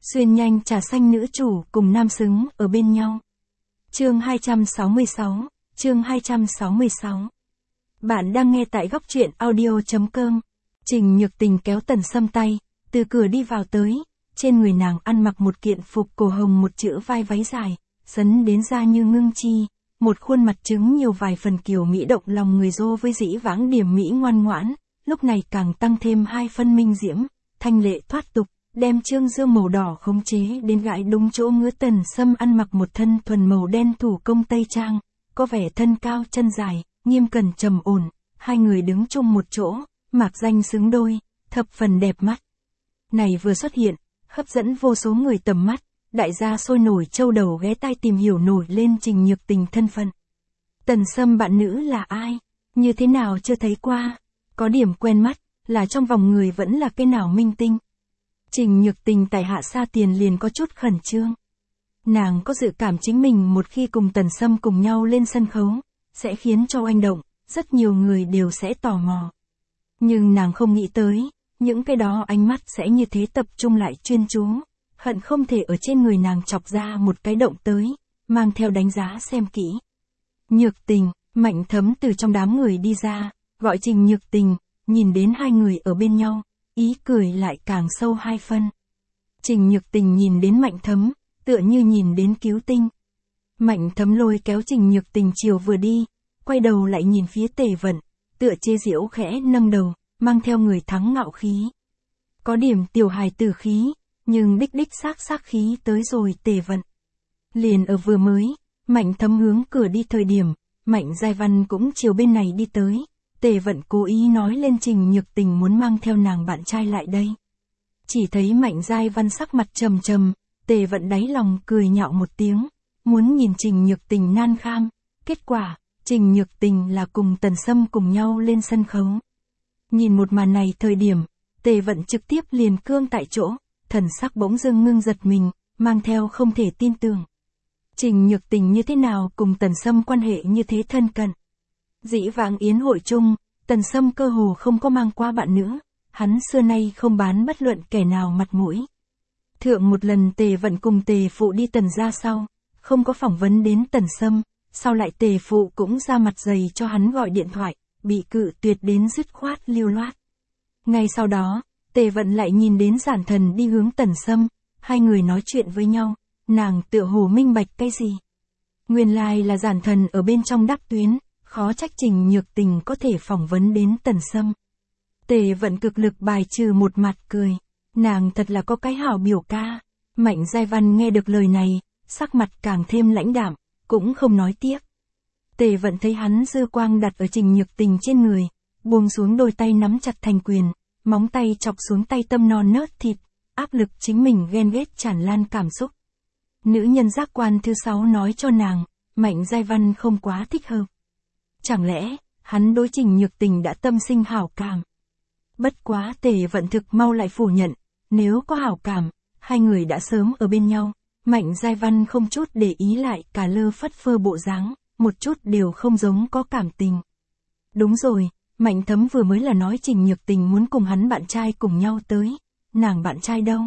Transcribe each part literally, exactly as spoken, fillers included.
Xuyên nhanh trà xanh nữ chủ cùng nam xứng ở bên nhau. Chương hai trăm sáu mươi sáu, chương hai trăm sáu mươi sáu. Bạn đang nghe tại góc truyện audio chấm com. Trình Nhược Tình kéo Tần Sâm tay, từ cửa đi vào tới, trên người nàng ăn mặc một kiện phục cổ hồng một chữ vai váy dài, sấn đến da như ngưng chi, một khuôn mặt trứng nhiều vài phần kiều mỹ động lòng người dô với dĩ vãng điểm mỹ ngoan ngoãn, lúc này càng tăng thêm hai phân minh diễm, thanh lệ thoát tục. Đem trương dương màu đỏ khống chế đến gãi đúng chỗ ngứa. Tần Sâm ăn mặc một thân thuần màu đen thủ công tây trang, có vẻ thân cao chân dài, nghiêm cẩn trầm ổn, hai người đứng chung một chỗ, mạc danh xứng đôi, thập phần đẹp mắt. Này vừa xuất hiện, hấp dẫn vô số người tầm mắt, đại gia sôi nổi châu đầu ghé tai tìm hiểu nổi lên Trình Nhược Tình thân phận. Tần Sâm bạn nữ là ai? Như thế nào chưa thấy qua? Có điểm quen mắt, là trong vòng người vẫn là cái nào minh tinh? Trình Nhược Tình tại hạ xa tiền liền có chút khẩn trương. Nàng có dự cảm chính mình một khi cùng Tần Sâm cùng nhau lên sân khấu, sẽ khiến cho oanh động, rất nhiều người đều sẽ tò mò. Nhưng nàng không nghĩ tới, những cái đó ánh mắt sẽ như thế tập trung lại chuyên chú, hận không thể ở trên người nàng chọc ra một cái động tới, mang theo đánh giá xem kỹ. Nhược Tình, Mạnh Thấm từ trong đám người đi ra, gọi Trình Nhược Tình, nhìn đến hai người ở bên nhau. Ý cười lại càng sâu hai phân. Trình Nhược Tình nhìn đến Mạnh Thấm, tựa như nhìn đến cứu tinh. Mạnh Thấm lôi kéo Trình Nhược Tình chiều vừa đi, quay đầu lại nhìn phía Tề Vận, tựa chế giễu khẽ nâng đầu, mang theo người thắng ngạo khí. Có điểm tiểu hài tử khí, nhưng đích đích xác xác khí tới rồi. Tề Vận. Liền ở vừa mới, Mạnh Thấm hướng cửa đi thời điểm, Mạnh Giai Văn cũng chiều bên này đi tới. Tề Vận cố ý nói lên Trình Nhược Tình muốn mang theo nàng bạn trai lại đây. Chỉ thấy Mạnh Giai Văn sắc mặt trầm trầm, Tề Vận đáy lòng cười nhạo một tiếng, muốn nhìn Trình Nhược Tình nan kham. Kết quả, Trình Nhược Tình là cùng Tần Sâm cùng nhau lên sân khấu. Nhìn một màn này thời điểm, Tề Vận trực tiếp liền cương tại chỗ, thần sắc bỗng dưng ngưng giật mình, mang theo không thể tin tưởng. Trình Nhược Tình như thế nào cùng Tần Sâm quan hệ như thế thân cận? Dĩ vãng yến hội chung, Tần Sâm cơ hồ không có mang qua bạn nữ, hắn xưa nay không bán bất luận kẻ nào mặt mũi. Thượng một lần Tề Vận cùng Tề Phụ đi Tần gia sau, không có phỏng vấn đến Tần Sâm, sau lại Tề Phụ cũng ra mặt dày cho hắn gọi điện thoại, bị cự tuyệt đến dứt khoát lưu loát. Ngay sau đó, Tề Vận lại nhìn đến Giản Thần đi hướng Tần Sâm, hai người nói chuyện với nhau, nàng tựa hồ minh bạch cái gì. Nguyên lai là Giản Thần ở bên trong đáp tuyến. Khó trách Trình Nhược Tình có thể phỏng vấn đến Tần Sâm. Tề Vận cực lực bài trừ một mặt cười. Nàng thật là có cái hảo biểu ca. Mạnh Giai Văn nghe được lời này, sắc mặt càng thêm lãnh đạm, cũng không nói tiếp. Tề Vận thấy hắn dư quang đặt ở Trình Nhược Tình trên người, buông xuống đôi tay nắm chặt thành quyền, móng tay chọc xuống tay tâm non nớt thịt, áp lực chính mình ghen ghét tràn lan cảm xúc. Nữ nhân giác quan thứ sáu nói cho nàng, Mạnh Giai Văn không quá thích hợp. Chẳng lẽ, hắn đối Trình Nhược Tình đã tâm sinh hảo cảm? Bất quá Tề Vận thực mau lại phủ nhận, nếu có hảo cảm, hai người đã sớm ở bên nhau. Mạnh Giai Văn không chút để ý lại cả lơ phất phơ bộ dáng, một chút đều không giống có cảm tình. Đúng rồi, Mạnh Thấm vừa mới là nói Trình Nhược Tình muốn cùng hắn bạn trai cùng nhau tới. Nàng bạn trai đâu?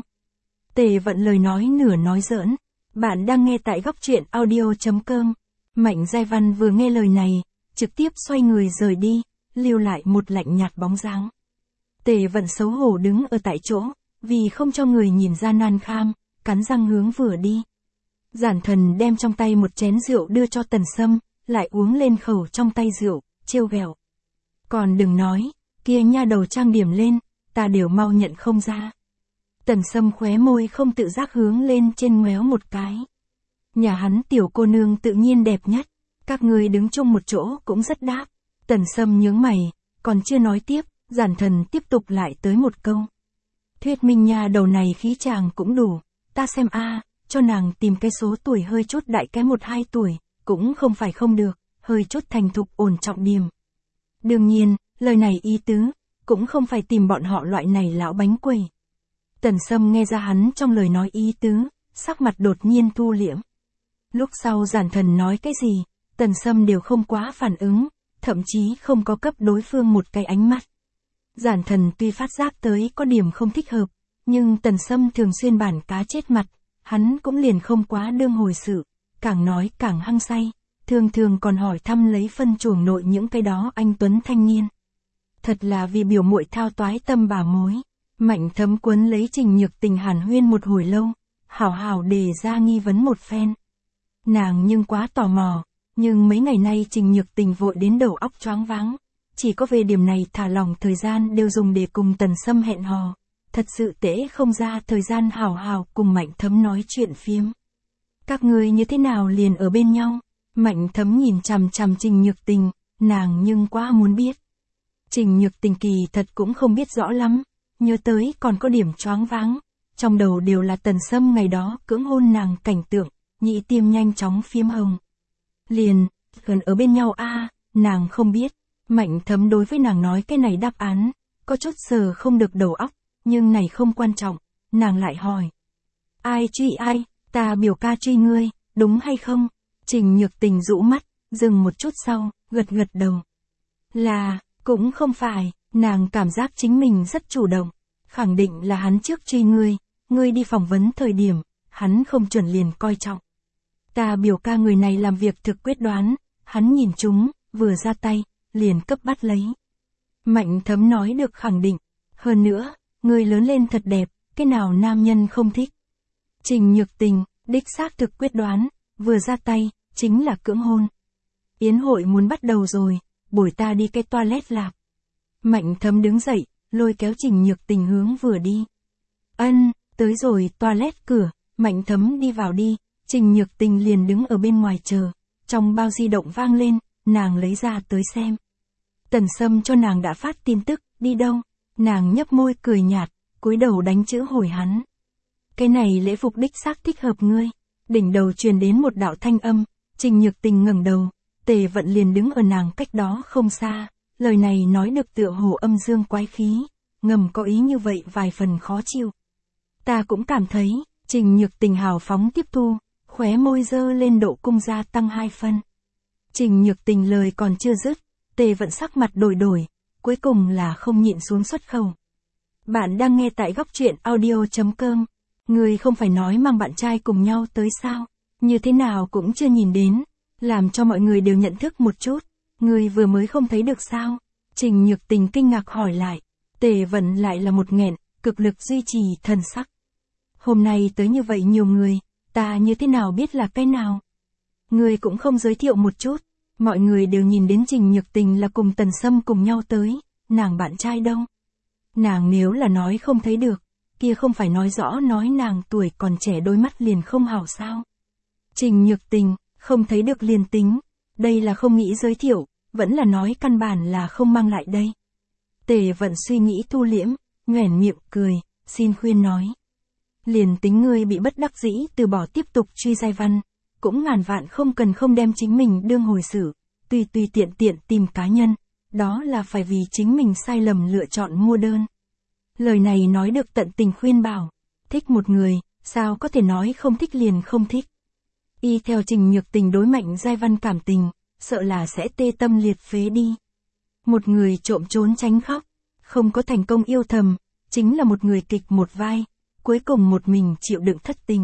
Tề Vận lời nói nửa nói giỡn. Bạn đang nghe tại góc truyện audio chấm com. Mạnh Giai Văn vừa nghe lời này, trực tiếp xoay người rời đi, lưu lại một lạnh nhạt bóng dáng. Tề Vận xấu hổ đứng ở tại chỗ, vì không cho người nhìn ra nan kham, cắn răng hướng vừa đi. Giản Thần đem trong tay một chén rượu đưa cho Tần Sâm, lại uống lên khẩu trong tay rượu, trêu ghẹo. Còn đừng nói, kia nha đầu trang điểm lên, ta đều mau nhận không ra. Tần Sâm khóe môi không tự giác hướng lên trên ngoéo một cái. Nhà hắn tiểu cô nương tự nhiên đẹp nhất. Các người đứng chung một chỗ cũng rất đáp. Tần Sâm nhướng mày, còn chưa nói tiếp, Giản Thần tiếp tục lại tới một câu. Thuyết minh nha đầu này khí chàng cũng đủ, ta xem a, cho nàng tìm cái số tuổi hơi chút đại cái một hai tuổi, cũng không phải không được, hơi chút thành thục ổn trọng điểm. Đương nhiên, lời này ý tứ, cũng không phải tìm bọn họ loại này lão bánh quẩy. Tần Sâm nghe ra hắn trong lời nói ý tứ, sắc mặt đột nhiên thu liễm. Lúc sau Giản Thần nói cái gì, Tần Sâm đều không quá phản ứng, thậm chí không có cấp đối phương một cái ánh mắt. Giản Thần tuy phát giác tới có điểm không thích hợp, Nhưng Tần Sâm thường xuyên bản cá chết mặt, hắn cũng liền không quá đương hồi sự, càng nói càng hăng say, thường thường còn hỏi thăm lấy phân chuồng nội những cái đó anh tuấn thanh niên. Thật là vì biểu muội thao toái tâm bà mối, Mạnh Thấm quấn lấy Trình Nhược Tình hàn huyên một hồi lâu, hảo hảo đề ra nghi vấn một phen. Nàng nhưng quá tò mò, nhưng mấy ngày nay Trình Nhược Tình vội đến đầu óc choáng váng, chỉ có về điểm này thả lỏng thời gian đều dùng để cùng Tần Sâm hẹn hò, thật sự tễ không ra thời gian hảo hảo cùng Mạnh Thấm nói chuyện phiếm. Các người như thế nào liền ở bên nhau? Mạnh Thấm nhìn chằm chằm Trình Nhược Tình, nàng nhưng quá muốn biết. Trình Nhược Tình kỳ thật cũng không biết rõ lắm, nhớ tới còn có điểm choáng váng, trong đầu đều là Tần Sâm ngày đó cưỡng hôn nàng cảnh tượng, nhị tiêm nhanh chóng phiếm hồng. Liền, gần ở bên nhau a, nàng không biết. Mạnh Thấm đối với nàng nói cái này đáp án, có chút sờ không được đầu óc, nhưng này không quan trọng, nàng lại hỏi. Ai truy ai, ta biểu ca truy ngươi, đúng hay không? Trình Nhược Tình rũ mắt, dừng một chút sau, gật gật đầu. Là, cũng không phải, nàng cảm giác chính mình rất chủ động, khẳng định là hắn trước truy ngươi, ngươi đi phỏng vấn thời điểm, hắn không chuẩn liền coi trọng. Ta biểu ca người này làm việc thực quyết đoán, hắn nhìn chúng, vừa ra tay, liền cấp bắt lấy. Mạnh Thấm nói được khẳng định, hơn nữa, người lớn lên thật đẹp, cái nào nam nhân không thích. Trình Nhược Tình, đích xác thực quyết đoán, vừa ra tay, chính là cưỡng hôn. Yến hội muốn bắt đầu rồi, bổi ta đi cái toilet lạp. Mạnh Thấm đứng dậy, lôi kéo Trình Nhược Tình hướng vừa đi. Ân, tới rồi toilet cửa, Mạnh Thấm đi vào đi, Trình Nhược Tình liền đứng ở bên ngoài chờ, trong bao di động vang lên, nàng lấy ra tới xem. Tần Sâm cho nàng đã phát tin tức, đi đâu? Nàng nhấp môi cười nhạt, cúi đầu đánh chữ hồi hắn. Cái này lễ phục đích xác thích hợp ngươi. Đỉnh đầu truyền đến một đạo thanh âm, Trình Nhược Tình ngẩng đầu, Tề Vận liền đứng ở nàng cách đó không xa, lời này nói được tựa hồ âm dương quái khí, ngầm có ý như vậy vài phần khó chịu. Ta cũng cảm thấy, Trình Nhược Tình hào phóng tiếp thu, khóe môi dơ lên độ cung gia tăng hai phân. Trình Nhược Tình lời còn chưa dứt, Tề Vận sắc mặt đổi đổi, cuối cùng là không nhịn xuống xuất khẩu. Bạn đang nghe tại góc truyện audio chấm com. Người không phải nói mang bạn trai cùng nhau tới sao? Như thế nào cũng chưa nhìn đến, làm cho mọi người đều nhận thức một chút. Người vừa mới không thấy được sao? Trình Nhược Tình kinh ngạc hỏi lại. Tề Vận lại là một nghẹn, cực lực duy trì thần sắc. Hôm nay tới như vậy nhiều người, ta như thế nào biết là cái nào? Người cũng không giới thiệu một chút. Mọi người đều nhìn đến Trình Nhược Tình là cùng Tần Sâm cùng nhau tới, nàng bạn trai đâu? Nàng nếu là nói không thấy được, kia không phải nói rõ nói nàng tuổi còn trẻ đôi mắt liền không hảo sao? Trình Nhược Tình, không thấy được liền tính, đây là không nghĩ giới thiệu, vẫn là nói căn bản là không mang lại đây. Tề Vận suy nghĩ thu liễm, nhoẻn miệng cười, xin khuyên nói. Liền tính ngươi bị bất đắc dĩ từ bỏ tiếp tục truy giai văn, cũng ngàn vạn không cần không đem chính mình đương hồi xử, tùy tùy tiện tiện tìm cá nhân, đó là phải vì chính mình sai lầm lựa chọn mua đơn. Lời này nói được tận tình khuyên bảo, thích một người, sao có thể nói không thích liền không thích. Y theo Trình Nhược Tình đối Mạnh giai văn cảm tình, sợ là sẽ tê tâm liệt phế đi. Một người trộm trốn tránh khóc, không có thành công yêu thầm, chính là một người kịch một vai, cuối cùng một mình chịu đựng thất tình.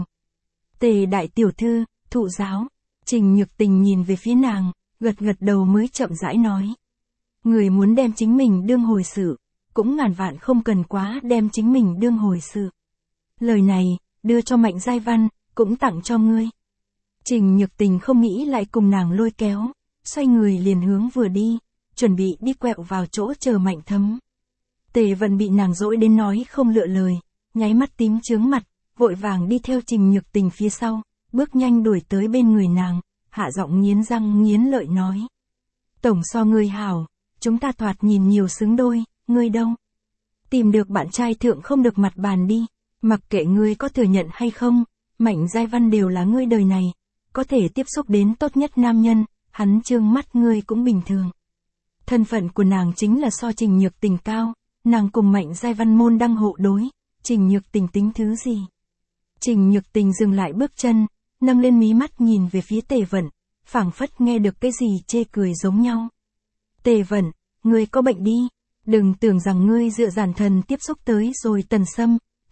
Tề đại tiểu thư, thụ giáo, Trình Nhược Tình nhìn về phía nàng, gật gật đầu mới chậm rãi nói. Người muốn đem chính mình đương hồi sự, cũng ngàn vạn không cần quá đem chính mình đương hồi sự. Lời này, đưa cho Mạnh giai văn, cũng tặng cho ngươi. Trình Nhược Tình không nghĩ lại cùng nàng lôi kéo, xoay người liền hướng vừa đi, chuẩn bị đi quẹo vào chỗ chờ Mạnh Thấm. Tề Vận bị nàng dỗi đến nói không lựa lời, nháy mắt tím chướng mặt, vội vàng đi theo Trình Nhược Tình phía sau, bước nhanh đuổi tới bên người nàng, hạ giọng nghiến răng nghiến lợi nói. Tổng so ngươi hảo, chúng ta thoạt nhìn nhiều xứng đôi, ngươi đâu? Tìm được bạn trai thượng không được mặt bàn đi, mặc kệ ngươi có thừa nhận hay không, Mạnh giai văn đều là ngươi đời này, có thể tiếp xúc đến tốt nhất nam nhân, hắn trương mắt ngươi cũng bình thường. Thân phận của nàng chính là so Trình Nhược Tình cao, nàng cùng Mạnh giai văn môn đăng hộ đối, Trình Nhược Tình tính thứ gì? Trình Nhược Tình dừng lại bước chân, nâng lên mí mắt nhìn về phía Tề Vận, phảng phất nghe được cái gì chê cười giống nhau. Tề Vận, ngươi có bệnh đi, đừng tưởng rằng ngươi dựa giản thần tiếp xúc tới rồi Tần Sâm,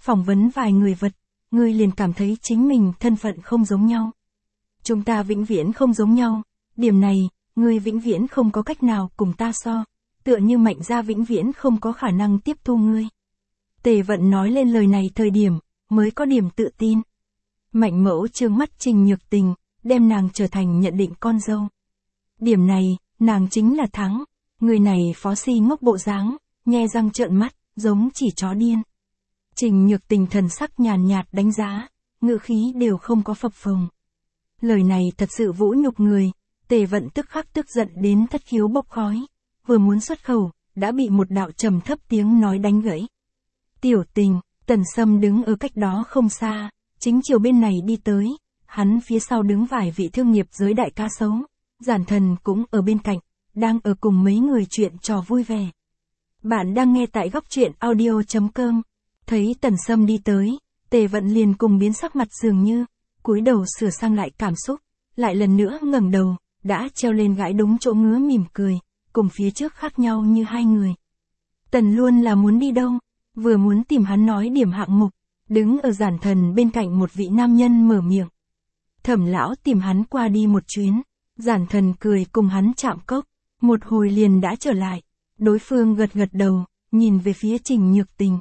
phỏng vấn vài người vật, ngươi liền cảm thấy chính mình thân phận không giống nhau. Chúng ta vĩnh viễn không giống nhau, điểm này, ngươi vĩnh viễn không có cách nào cùng ta so, tựa như Mạnh gia vĩnh viễn không có khả năng tiếp thu ngươi. Tề Vận nói lên lời này thời điểm, mới có điểm tự tin. Mạnh mẫu trương mắt Trình Nhược Tình, đem nàng trở thành nhận định con dâu. Điểm này, nàng chính là thắng, người này phó si ngốc bộ dáng, nhe răng trợn mắt, giống chỉ chó điên. Trình Nhược Tình thần sắc nhàn nhạt đánh giá, ngữ khí đều không có phập phồng. Lời này thật sự vũ nhục người, Tề Vận tức khắc tức giận đến thất khiếu bốc khói, vừa muốn xuất khẩu, đã bị một đạo trầm thấp tiếng nói đánh gãy. Tiểu Tình, Tần Sâm đứng ở cách đó không xa, chính chiều bên này đi tới, hắn phía sau đứng vài vị thương nghiệp giới đại ca xấu, Giản Thần cũng ở bên cạnh, đang ở cùng mấy người chuyện trò vui vẻ. Bạn đang nghe tại góc truyện audio chấm com. Thấy Tần Sâm đi tới, Tề Vận liền cùng biến sắc mặt dường như, cúi đầu sửa sang lại cảm xúc, lại lần nữa ngẩng đầu, đã treo lên gãi đúng chỗ ngứa mỉm cười, cùng phía trước khác nhau như hai người. Tần luôn là muốn đi đâu, vừa muốn tìm hắn nói điểm hạng mục, đứng ở Giản Thần bên cạnh một vị nam nhân mở miệng. Thẩm lão tìm hắn qua đi một chuyến, Giản Thần cười cùng hắn chạm cốc, một hồi liền đã trở lại, đối phương gật gật đầu, nhìn về phía Trình Nhược Tình.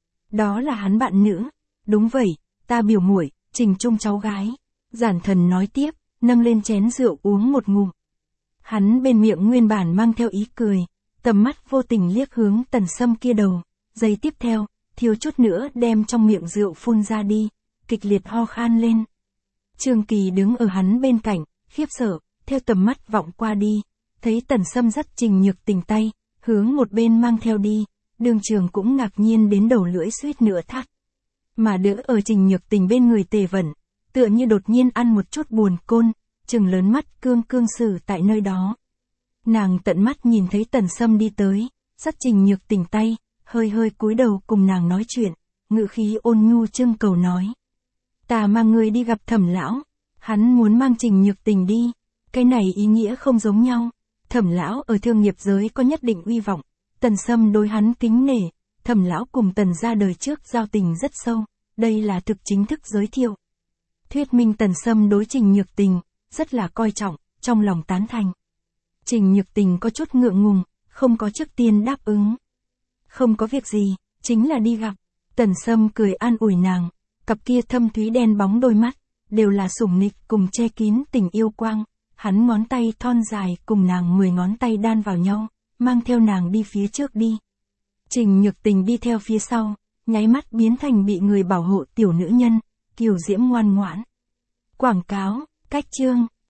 Đó là hắn bạn nữ, đúng vậy, ta biểu muội, Trình Trung cháu gái. Giản Thần nói tiếp, nâng lên chén rượu uống một ngụm. Hắn bên miệng nguyên bản mang theo ý cười, tầm mắt vô tình liếc hướng Tần Sâm kia đầu, giây tiếp theo, thiếu chút nữa đem trong miệng rượu phun ra đi, kịch liệt ho khan lên. Trương Kỳ đứng ở hắn bên cạnh, khiếp sợ, theo tầm mắt vọng qua đi, thấy Tần Sâm dắt Trình Nhược Tình tay, hướng một bên mang theo đi, Đường Trường cũng ngạc nhiên đến đầu lưỡi suýt nữa thắt. Mà đỡ ở Trình Nhược Tình bên người Tề Vận, tựa như đột nhiên ăn một chút buồn côn, trừng lớn mắt cương cương xử tại nơi đó. Nàng tận mắt nhìn thấy Tần Sâm đi tới, dắt Trình Nhược Tình tay, hơi hơi cúi đầu cùng nàng nói chuyện, ngữ khí ôn nhu trưng cầu nói. Ta mang người đi gặp Thẩm lão, hắn muốn mang Trình Nhược Tình đi, cái này ý nghĩa không giống nhau. Thẩm lão ở thương nghiệp giới có nhất định uy vọng, Tần Sâm đối hắn kính nể, Thẩm lão cùng Tần gia đời trước giao tình rất sâu, đây là thực chính thức giới thiệu. Thuyết minh Tần Sâm đối Trình Nhược Tình, rất là coi trọng, trong lòng tán thành. Trình Nhược Tình có chút ngượng ngùng, không có trước tiên đáp ứng. Không có việc gì, chính là đi gặp. Tần Sâm cười an ủi nàng, cặp kia thâm thúy đen bóng đôi mắt, đều là sủng nịch cùng che kín tình yêu quang. Hắn ngón tay thon dài cùng nàng mười ngón tay đan vào nhau, mang theo nàng đi phía trước đi. Trình Nhược Tình đi theo phía sau, nháy mắt biến thành bị người bảo hộ tiểu nữ nhân, kiều diễm ngoan ngoãn. Quảng cáo, cách chương.